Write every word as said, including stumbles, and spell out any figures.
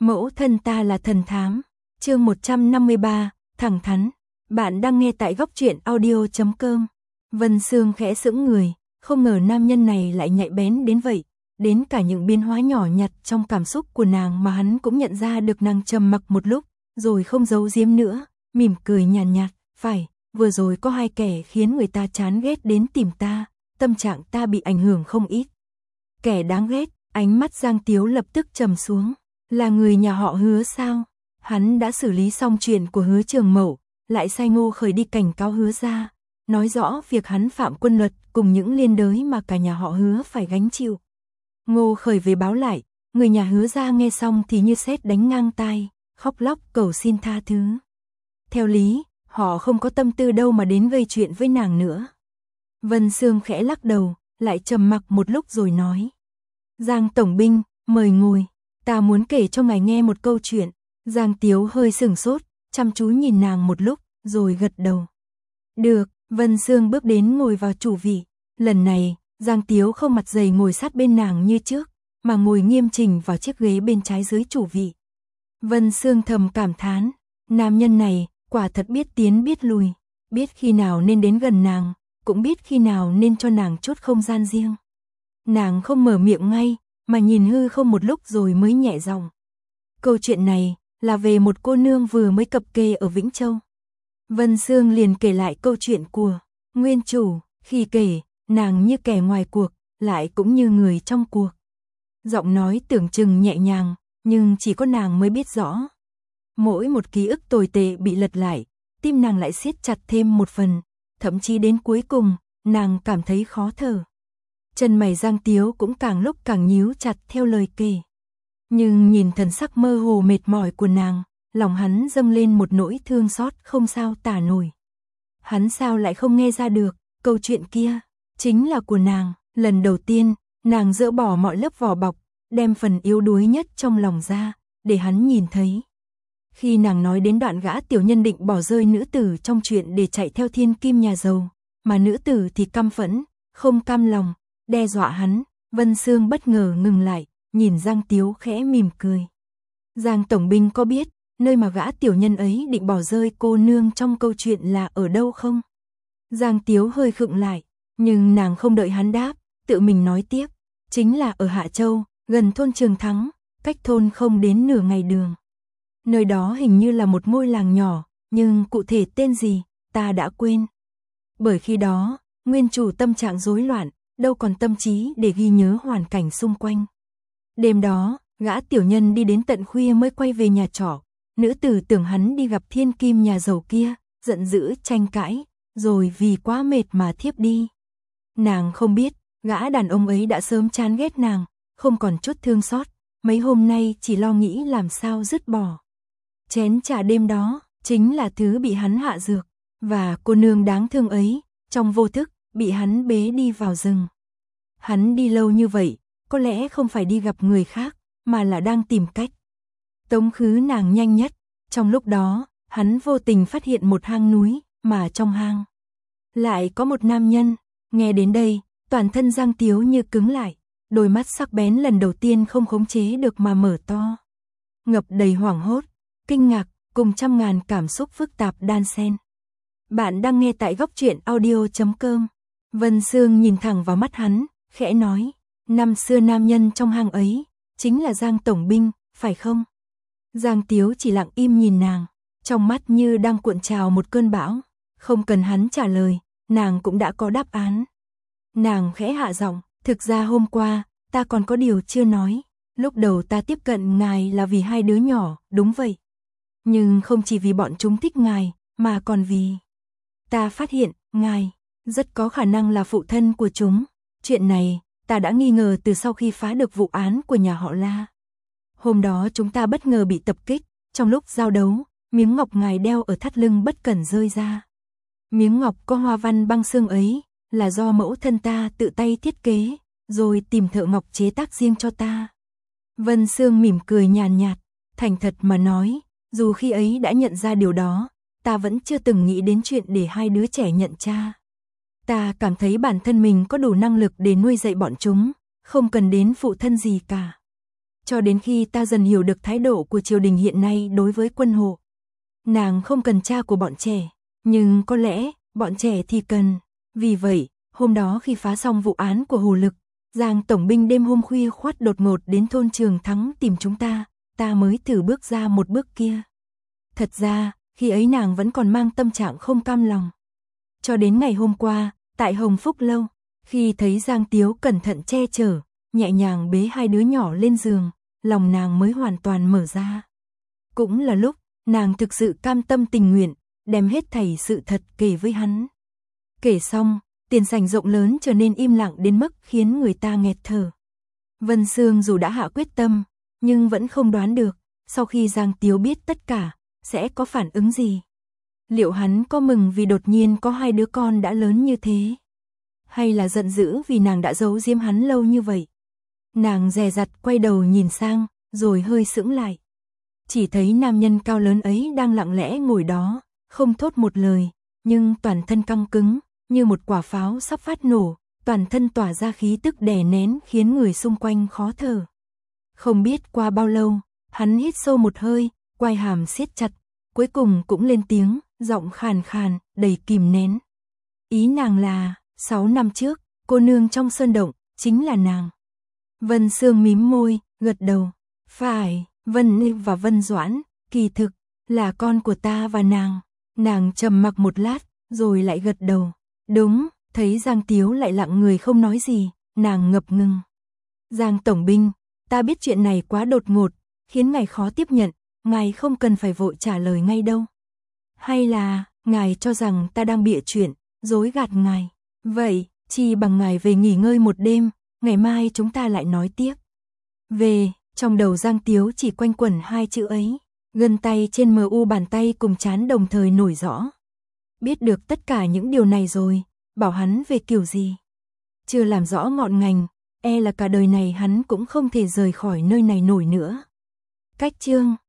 Mẫu thân ta là thần thám. Chương một trăm năm mươi ba, thẳng thắn. Bạn đang nghe tại góc truyện audio chấm com. Vân Sương khẽ sững người, không ngờ nam nhân này lại nhạy bén đến vậy, đến cả những biến hóa nhỏ nhặt trong cảm xúc của nàng mà hắn cũng nhận ra được. Nàng trầm mặc một lúc, rồi không giấu giếm nữa, mỉm cười nhàn nhạt, phải, vừa rồi có hai kẻ khiến người ta chán ghét đến tìm ta, tâm trạng ta bị ảnh hưởng không ít. Kẻ đáng ghét, ánh mắt Giang Tiếu lập tức trầm xuống, là người nhà họ Hứa sao? Hắn đã xử lý xong chuyện của Hứa Trường Mậu, lại sai Ngô Khởi đi cảnh cáo Hứa gia, nói rõ việc hắn phạm quân luật cùng những liên đới mà cả nhà họ Hứa phải gánh chịu. Ngô Khởi về báo lại, người nhà Hứa gia nghe xong thì như sét đánh ngang tai, khóc lóc cầu xin tha thứ. Theo lý, họ không có tâm tư đâu mà đến gây chuyện với nàng nữa. Vân Sương khẽ lắc đầu, lại trầm mặc một lúc rồi nói: Giang Tổng binh, mời ngồi, ta muốn kể cho ngài nghe một câu chuyện. Giang Tiếu hơi sửng sốt, chăm chú nhìn nàng một lúc, rồi gật đầu. Được, Vân Sương bước đến ngồi vào chủ vị. Lần này, Giang Tiếu không mặt dày ngồi sát bên nàng như trước, mà ngồi nghiêm chỉnh vào chiếc ghế bên trái dưới chủ vị. Vân Sương thầm cảm thán, nam nhân này, quả thật biết tiến biết lùi, biết khi nào nên đến gần nàng, cũng biết khi nào nên cho nàng chút không gian riêng. Nàng không mở miệng ngay, mà nhìn hư không một lúc rồi mới nhẹ giọng. Câu chuyện này là về một cô nương vừa mới cập kê ở Vĩnh Châu. Vân Sương liền kể lại câu chuyện của nguyên chủ, khi kể, nàng như kẻ ngoài cuộc, lại cũng như người trong cuộc. Giọng nói tưởng chừng nhẹ nhàng, nhưng chỉ có nàng mới biết rõ. Mỗi một ký ức tồi tệ bị lật lại, tim nàng lại siết chặt thêm một phần, thậm chí đến cuối cùng, nàng cảm thấy khó thở. Chân mày Giang Tiếu cũng càng lúc càng nhíu chặt theo lời kể. Nhưng nhìn thần sắc mơ hồ mệt mỏi của nàng, lòng hắn dâng lên một nỗi thương xót không sao tả nổi. Hắn sao lại không nghe ra được, câu chuyện kia chính là của nàng. Lần đầu tiên, nàng dỡ bỏ mọi lớp vỏ bọc, đem phần yếu đuối nhất trong lòng ra, để hắn nhìn thấy. Khi nàng nói đến đoạn gã tiểu nhân định bỏ rơi nữ tử trong chuyện để chạy theo thiên kim nhà giàu, mà nữ tử thì căm phẫn, không cam lòng, đe dọa hắn, Vân Sương bất ngờ ngừng lại, nhìn Giang Tiếu khẽ mỉm cười. Giang Tổng binh có biết, nơi mà gã tiểu nhân ấy định bỏ rơi cô nương trong câu chuyện là ở đâu không? Giang Tiếu hơi khựng lại, nhưng nàng không đợi hắn đáp, tự mình nói tiếp, chính là ở Hạ Châu, gần thôn Trường Thắng, cách thôn không đến nửa ngày đường. Nơi đó hình như là một ngôi làng nhỏ, nhưng cụ thể tên gì, ta đã quên. Bởi khi đó, nguyên chủ tâm trạng rối loạn, đâu còn tâm trí để ghi nhớ hoàn cảnh xung quanh. Đêm đó, gã tiểu nhân đi đến tận khuya mới quay về nhà trọ, nữ tử tưởng hắn đi gặp thiên kim nhà giàu kia, giận dữ tranh cãi, rồi vì quá mệt mà thiếp đi. Nàng không biết, gã đàn ông ấy đã sớm chán ghét nàng, không còn chút thương xót, mấy hôm nay chỉ lo nghĩ làm sao dứt bỏ. Chén trà đêm đó, chính là thứ bị hắn hạ dược, và cô nương đáng thương ấy, trong vô thức, bị hắn bế đi vào rừng. Hắn đi lâu như vậy, có lẽ không phải đi gặp người khác, mà là đang tìm cách tống khứ nàng nhanh nhất. Trong lúc đó, hắn vô tình phát hiện một hang núi, mà trong hang lại có một nam nhân. Nghe đến đây, toàn thân Giang Tiếu như cứng lại, đôi mắt sắc bén lần đầu tiên không khống chế được mà mở to, ngập đầy hoảng hốt, kinh ngạc, cùng trăm ngàn cảm xúc phức tạp đan xen. Bạn đang nghe tại góc truyện audio chấm com. Vân Sương nhìn thẳng vào mắt hắn, khẽ nói, năm xưa nam nhân trong hang ấy, chính là Giang Tổng binh, phải không? Giang Tiếu chỉ lặng im nhìn nàng, trong mắt như đang cuộn trào một cơn bão. Không cần hắn trả lời, nàng cũng đã có đáp án. Nàng khẽ hạ giọng, thực ra hôm qua, ta còn có điều chưa nói. Lúc đầu ta tiếp cận ngài là vì hai đứa nhỏ, đúng vậy. Nhưng không chỉ vì bọn chúng thích ngài, mà còn vì ta phát hiện, ngài rất có khả năng là phụ thân của chúng. Chuyện này, ta đã nghi ngờ từ sau khi phá được vụ án của nhà họ La. Hôm đó chúng ta bất ngờ bị tập kích, trong lúc giao đấu, miếng ngọc ngài đeo ở thắt lưng bất cẩn rơi ra. Miếng ngọc có hoa văn băng xương ấy, là do mẫu thân ta tự tay thiết kế, rồi tìm thợ ngọc chế tác riêng cho ta. Vân Sương mỉm cười nhàn nhạt, thành thật mà nói, dù khi ấy đã nhận ra điều đó, ta vẫn chưa từng nghĩ đến chuyện để hai đứa trẻ nhận cha. Ta cảm thấy bản thân mình có đủ năng lực để nuôi dạy bọn chúng, không cần đến phụ thân gì cả. cho đến khi ta dần hiểu được thái độ của triều đình hiện nay đối với quân hộ. Nàng không cần cha của bọn trẻ, nhưng có lẽ bọn trẻ thì cần. Vì vậy, hôm đó khi phá xong vụ án của Hồ Lực, Giang tổng binh đêm hôm khuya khoắt đột ngột đến thôn Trường Thắng tìm chúng ta, ta mới thử bước ra một bước kia. Thật ra, khi ấy nàng vẫn còn mang tâm trạng không cam lòng. Cho đến ngày hôm qua, tại Hồng Phúc Lâu, khi thấy Giang Tiếu cẩn thận che chở, nhẹ nhàng bế hai đứa nhỏ lên giường, lòng nàng mới hoàn toàn mở ra. Cũng là lúc, nàng thực sự cam tâm tình nguyện, đem hết thảy sự thật kể với hắn. Kể xong, tiền sảnh rộng lớn trở nên im lặng đến mức khiến người ta nghẹt thở. Vân Sương dù đã hạ quyết tâm, nhưng vẫn không đoán được, sau khi Giang Tiếu biết tất cả, sẽ có phản ứng gì. Liệu hắn có mừng vì đột nhiên có hai đứa con đã lớn như thế? Hay là giận dữ vì nàng đã giấu giếm hắn lâu như vậy? Nàng dè dặt quay đầu nhìn sang, rồi hơi sững lại. Chỉ thấy nam nhân cao lớn ấy đang lặng lẽ ngồi đó, không thốt một lời, nhưng toàn thân căng cứng, như một quả pháo sắp phát nổ, toàn thân tỏa ra khí tức đè nén khiến người xung quanh khó thở. Không biết qua bao lâu, hắn hít sâu một hơi, quai hàm siết chặt, cuối cùng cũng lên tiếng, giọng khàn khàn, đầy kìm nén. Ý nàng là, sáu năm trước, cô nương trong sơn động, chính là nàng. Vân Sương mím môi, gật đầu. Phải, Vân Ninh và Vân Doãn, kỳ thực, là con của ta và nàng. Nàng trầm mặc một lát, rồi lại gật đầu. Đúng, thấy Giang Tiếu lại lặng người không nói gì, nàng ngập ngừng. Giang tổng binh, ta biết chuyện này quá đột ngột, khiến ngài khó tiếp nhận, ngài không cần phải vội trả lời ngay đâu. Hay là, ngài cho rằng ta đang bịa chuyện, dối gạt ngài. Vậy, chi bằng ngài về nghỉ ngơi một đêm, ngày mai chúng ta lại nói tiếp. Về, trong đầu Giang Tiếu chỉ quanh quẩn hai chữ ấy, gân tay trên mờ u bàn tay cùng trán đồng thời nổi rõ. Biết được tất cả những điều này rồi, bảo hắn về kiểu gì? Chưa làm rõ ngọn ngành, e là cả đời này hắn cũng không thể rời khỏi nơi này nổi nữa. Cách chương